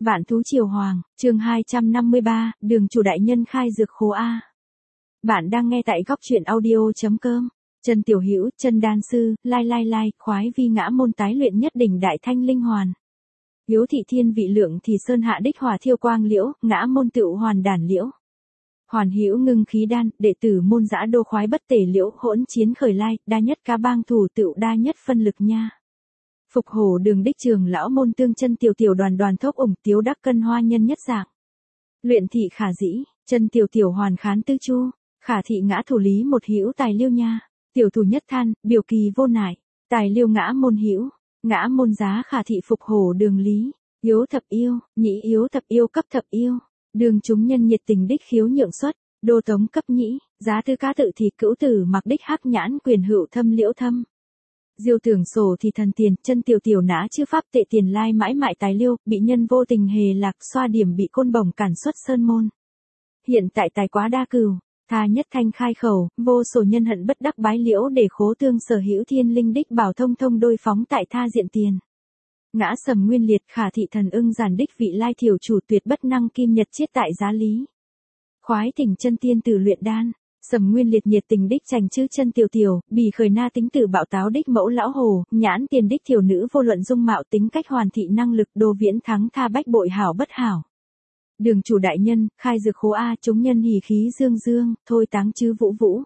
Vạn thú triều hoàng, chương 253, đường chủ đại nhân khai dược khố A. Bạn đang nghe tại góc truyện audio.com. Chân tiểu hữu, chân đan sư, lai, khoái vi ngã môn tái luyện nhất đỉnh đại thanh linh hoàn. Yếu thị thiên vị lượng thì sơn hạ đích hòa thiêu quang liễu, ngã môn tựu hoàn đản liễu. Hoàn hữu ngưng khí đan, đệ tử môn dã đô khoái bất tể liễu, hỗn chiến khởi lai, đa nhất ca bang thủ tựu đa nhất phân lực nha. Phục hổ đường đích trường lão môn tương chân tiểu đoàn thốc ủng tiếu đắc cân hoa nhân nhất dạng. Luyện thị khả dĩ, chân tiểu hoàn khán tư chu, khả thị ngã thủ lý một hữu tài liêu nha, tiểu thủ nhất than, biểu kỳ vô nại, tài liêu ngã môn hữu, ngã môn giá khả thị phục hổ đường lý, yếu thập yêu, nhĩ yếu thập yêu cấp thập yêu, đường chúng nhân nhiệt tình đích khiếu nhượng xuất, đô tống cấp nhĩ, giá tư ca tự thì cữu tử mặc đích hắc nhãn quyền hữu thâm liễu thâm. Diêu tưởng sổ thì thần tiền, chân tiểu nã chư pháp tệ tiền lai mãi mại tài liêu, bị nhân vô tình hề lạc xoa điểm bị côn bổng cản xuất sơn môn. Hiện tại tài quá đa cừu, tha nhất thanh khai khẩu, vô sổ nhân hận bất đắc bái liễu để khố tương sở hữu thiên linh đích bảo thông đôi phóng tại tha diện tiền. Ngã sầm nguyên liệt khả thị thần ưng giản đích vị lai thiểu chủ tuyệt bất năng kim nhật chiết tại giá lý. Khoái thỉnh chân tiên tử luyện đan. Sầm nguyên liệt nhiệt tình đích chành chữ chân tiểu, bì khởi na tính tử bạo táo đích mẫu lão hồ, nhãn tiền đích thiểu nữ vô luận dung mạo tính cách hoàn thị năng lực đô viễn thắng tha bách bội hảo bất hảo. Đường chủ đại nhân, khai dược khố A chúng nhân hỉ khí dương, thôi táng chứ vũ.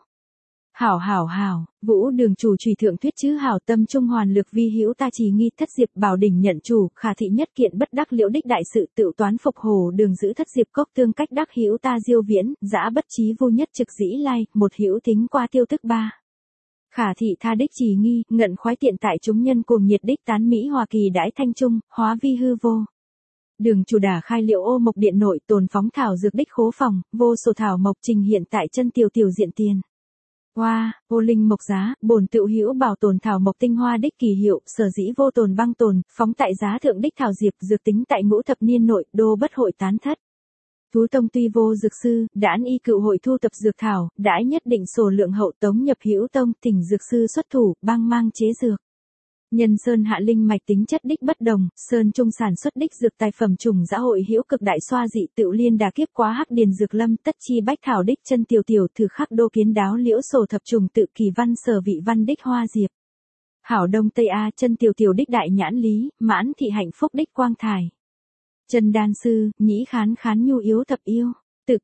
Hảo, vũ đường chủ trùy thượng thuyết chứ hảo tâm trung hoàn lực vi hữu ta trì nghi thất diệp bảo đỉnh nhận chủ, khả thị nhất kiện bất đắc liễu đích đại sự tự toán phục hồ đường giữ thất diệp cốc tương cách đắc hữu ta diêu viễn, dã bất trí vô nhất trực dĩ lai, một hữu tính qua tiêu tức ba. Khả thị tha đích trì nghi, ngận khoái tiện tại chúng nhân cùng nhiệt đích tán Mỹ Hoa Kỳ đãi thanh trung, hóa vi hư vô. Đường chủ đả khai liệu ô mộc điện nội tồn phóng thảo dược đích khố phòng, vô sổ thảo mộc trình hiện tại chân tiểu diện tiền. Hoa, vô linh mộc giá, bổn tựu hữu bảo tồn thảo mộc tinh hoa đích kỳ hiệu, sở dĩ vô tồn băng tồn, phóng tại giá thượng đích thảo diệp, dược tính tại ngũ thập niên nội, đô bất hội tán thất. Thú tông tuy vô dược sư, đãn y cựu hội thu tập dược thảo, đãi nhất định sổ lượng hậu tống nhập hữu tông, thỉnh dược sư xuất thủ, băng mang chế dược. Nhân sơn hạ linh mạch tính chất đích bất đồng, sơn trung sản xuất đích dược tài phẩm trùng dã hội hữu cực đại xoa dị tự liên đà kiếp quá hắc điền dược lâm tất chi bách thảo đích chân tiểu thử khắc đô kiến đáo liễu sổ thập trùng tự kỳ văn sở vị văn đích hoa diệp. Hảo đông tây a chân tiểu đích đại nhãn lý, mãn thị hạnh phúc đích quang thải. Chân đan sư, nhĩ khán nhu yếu thập yêu, tự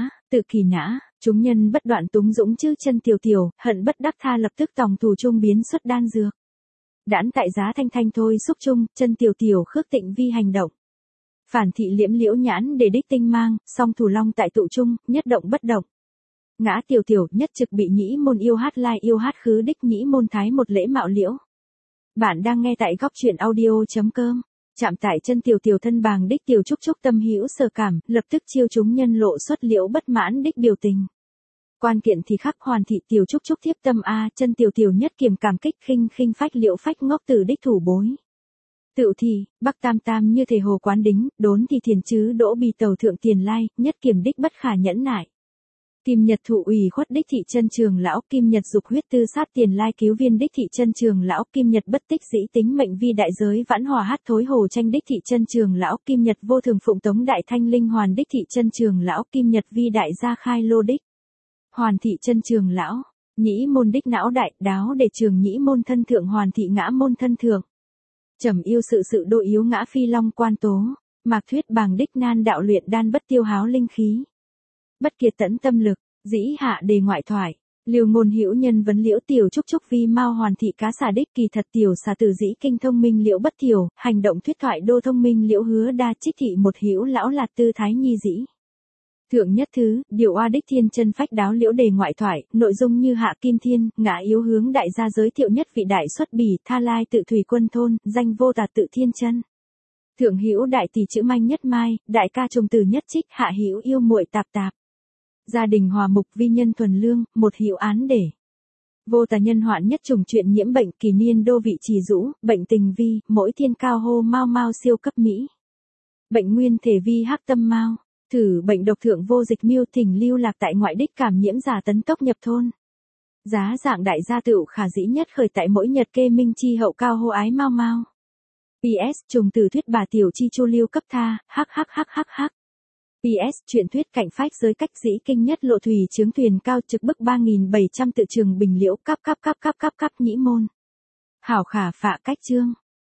kỳ nã, chúng nhân bất đoạn túng dũng chứ chân tiểu, hận bất đắc tha lập tức tòng thủ trung biến xuất đan dược. Đãn tại giá thanh thôi xúc chung, chân tiểu khước tịnh vi hành động. Phản thị liễm liễu nhãn để đích tinh mang, song thủ long tại tụ trung, nhất động bất động. Ngã tiểu nhất trực bị nhĩ môn yêu hát khứ đích nhĩ môn thái một lễ mạo liễu. Bạn đang nghe tại góc truyện audio.com. Chạm tại chân tiểu thân bàng đích tiểu trúc tâm hữu sở cảm, lập tức chiêu chúng nhân lộ xuất liễu bất mãn đích biểu tình. Quan kiện thì khắc hoàn thị tiểu trúc thiếp tâm a chân tiểu nhất kiềm cảm kích khinh phách liễu phách ngốc từ đích thủ bối. Tự thì, bắc tam như thể hồ quán đính, đốn thì thiền chứ đỗ bì tàu thượng tiền lai, nhất kiềm đích bất khả nhẫn nại. Kim Nhật thụ ủy khuất đích thị chân trường lão, Kim Nhật dục huyết tư sát tiền lai cứu viên đích thị chân trường lão, Kim Nhật bất tích dĩ tính mệnh vi đại giới vãn hòa hát thối hồ tranh đích thị chân trường lão, Kim Nhật vô thường phụng tống đại thanh linh hoàn đích thị chân trường lão, Kim Nhật vi đại gia khai lô đích. Hoàn thị chân trường lão, nhĩ môn đích não đại, đáo để trường nhĩ môn thân thượng hoàn thị ngã môn thân thượng. Trầm yêu sự độ yếu ngã phi long quan tố, mạc thuyết bàng đích nan đạo luyện đan bất tiêu háo linh khí. Bất kiệt tẫn tâm lực, dĩ hạ đề ngoại thoại, liều ngôn hữu nhân vấn liễu tiểu trúc vi mau hoàn thị cá xà đích kỳ thật tiểu xà tử dĩ kinh thông minh liễu bất thiểu, hành động thuyết thoại đô thông minh liễu hứa đa trích thị một hữu lão lạt tư thái nhi dĩ. Thượng nhất thứ, điều oa đích thiên chân phách đáo liễu đề ngoại thoại, nội dung như hạ kim thiên, ngã yếu hướng đại gia giới thiệu nhất vị đại xuất bỉ, tha lai tự thủy quân thôn, danh vô tà tự thiên chân. Thượng hữu đại tỷ chữ manh nhất mai, đại ca trùng từ nhất trích, hạ hữu yêu muội tạp. Gia đình hòa mục vi nhân thuần lương, một hữu án để. Vô tà nhân hoạn nhất trùng chuyện nhiễm bệnh kỳ niên đô vị trì rũ, bệnh tình vi, mỗi thiên cao hô mau siêu cấp Mỹ. Bệnh nguyên thể vi hắc tâm mau. Thử bệnh độc thượng vô dịch miêu thỉnh lưu lạc tại ngoại đích cảm nhiễm giả tấn tốc nhập thôn. Giá dạng đại gia tựu khả dĩ nhất khởi tại mỗi nhật kê minh chi hậu cao hô ái mau. PS trùng tử thuyết bà tiểu chi chu lưu cấp tha, hhhhh. PS truyện thuyết cạnh phách giới cách dĩ kinh nhất lộ thủy chướng thuyền cao trực bức 3700 tự trường bình liễu cắp nhĩ môn. Hảo khả phạ cách chương.